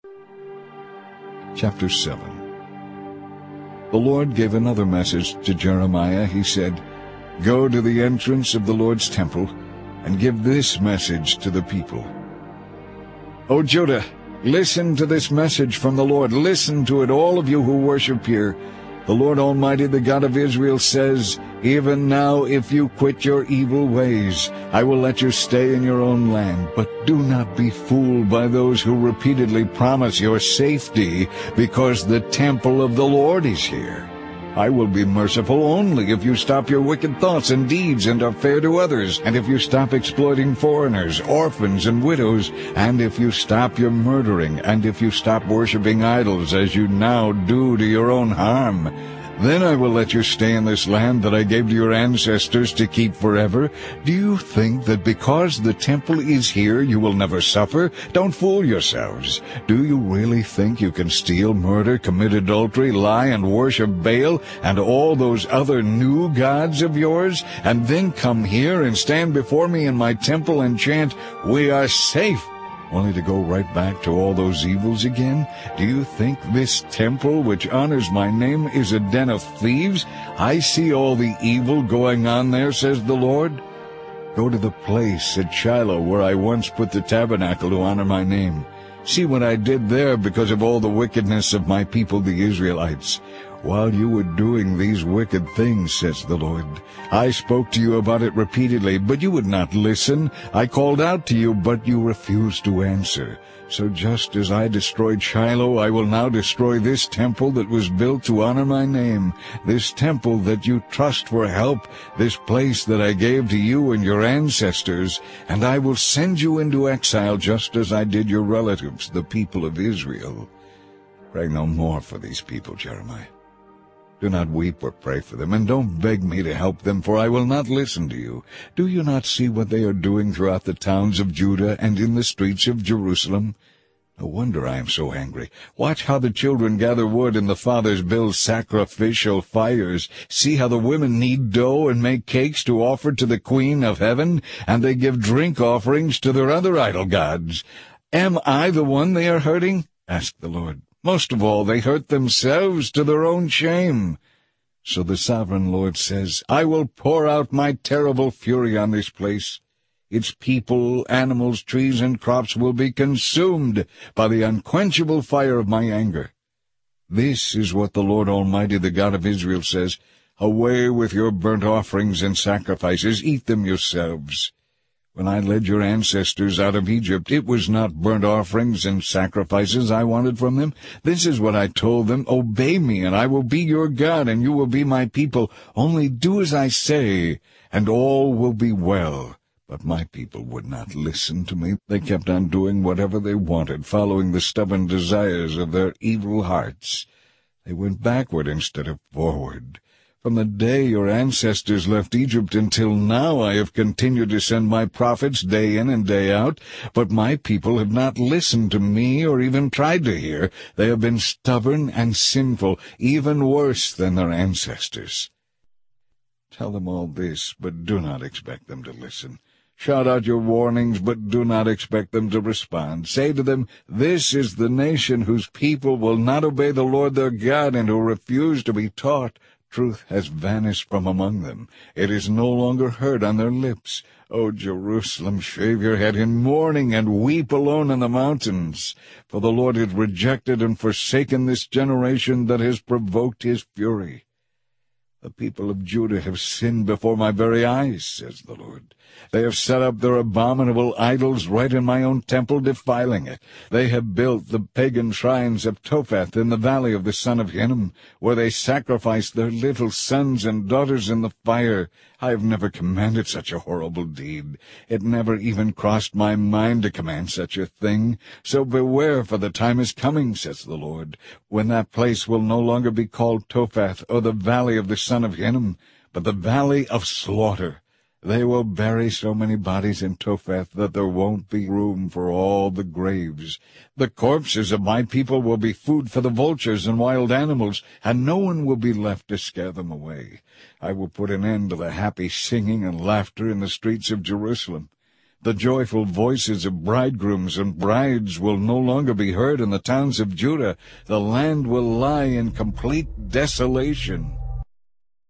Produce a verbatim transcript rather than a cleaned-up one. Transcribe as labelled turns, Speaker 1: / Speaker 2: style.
Speaker 1: Chapter seven. The Lord gave another message to Jeremiah. He said, "Go to the entrance of the Lord's temple, and give this message to the people. O Judah, listen to this message from the Lord. Listen to it, all of you who worship here. The Lord Almighty, the God of Israel, says, Even now, if you quit your evil ways, I will let you stay in your own land. But do not be fooled by those who repeatedly promise your safety, because the temple of the Lord is here. I will be merciful only if you stop your wicked thoughts and deeds and are fair to others, and if you stop exploiting foreigners, orphans, and widows, and if you stop your murdering, and if you stop worshiping idols as you now do to your own harm. Then I will let you stay in this land that I gave to your ancestors to keep forever. Do you think that because the temple is here you will never suffer? Don't fool yourselves. Do you really think you can steal, murder, commit adultery, lie, and worship Baal and all those other new gods of yours, and then come here and stand before me in my temple and chant, 'We are safe,' only to go right back to all those evils again? Do you think this temple, which honors my name, is a den of thieves? I see all the evil going on there, says the Lord. Go to the place at Shiloh where I once put the tabernacle to honor my name. See what I did there because of all the wickedness of my people, the Israelites. While you were doing these wicked things, says the Lord, I spoke to you about it repeatedly, but you would not listen. I called out to you, but you refused to answer. So just as I destroyed Shiloh, I will now destroy this temple that was built to honor my name, this temple that you trust for help, this place that I gave to you and your ancestors, and I will send you into exile just as I did your relatives, the people of Israel." Pray no more for these people, Jeremiah. Do not weep or pray for them, and don't beg me to help them, for I will not listen to you. Do you not see what they are doing throughout the towns of Judah and in the streets of Jerusalem? No wonder I am so angry. Watch how the children gather wood and the fathers build sacrificial fires. See how the women knead dough and make cakes to offer to the Queen of Heaven, and they give drink offerings to their other idol gods. Am I the one they are hurting? Asked the Lord. Most of all, they hurt themselves to their own shame. So the sovereign Lord says, I will pour out my terrible fury on this place. Its people, animals, trees, and crops will be consumed by the unquenchable fire of my anger. This is what the Lord Almighty, the God of Israel, says, Away with your burnt offerings and sacrifices, eat them yourselves. When I led your ancestors out of Egypt, it was not burnt offerings and sacrifices I wanted from them. This is what I told them, Obey me, and I will be your God, and you will be my people. Only do as I say, and all will be well. But my people would not listen to me. They kept on doing whatever they wanted, following the stubborn desires of their evil hearts. They went backward instead of forward. From the day your ancestors left Egypt until now I have continued to send my prophets day in and day out, but my people have not listened to me or even tried to hear. They have been stubborn and sinful, even worse than their ancestors. Tell them all this, but do not expect them to listen. Shout out your warnings, but do not expect them to respond. Say to them, This is the nation whose people will not obey the Lord their God and who refuse to be taught. Truth has vanished from among them. It is no longer heard on their lips. O Jerusalem, shave your head in mourning and weep alone in the mountains. For the Lord has rejected and forsaken this generation that has provoked his fury. The people of Judah have sinned before my very eyes, says the Lord. They have set up their abominable idols right in my own temple, defiling it. They have built the pagan shrines of Topheth in the valley of the son of Hinnom, where they sacrifice their little sons and daughters in the fire. I have never commanded such a horrible deed. It never even crossed my mind to command such a thing. So beware, for the time is coming, says the Lord, when that place will no longer be called Topheth or the valley of the son of Hinnom, but the valley of slaughter. They will bury so many bodies in Topheth that there won't be room for all the graves. The corpses of my people will be food for the vultures and wild animals, and no one will be left to scare them away. I will put an end to the happy singing and laughter in the streets of Jerusalem. The joyful voices of bridegrooms and brides will no longer be heard in the towns of Judah. The land will lie in complete desolation.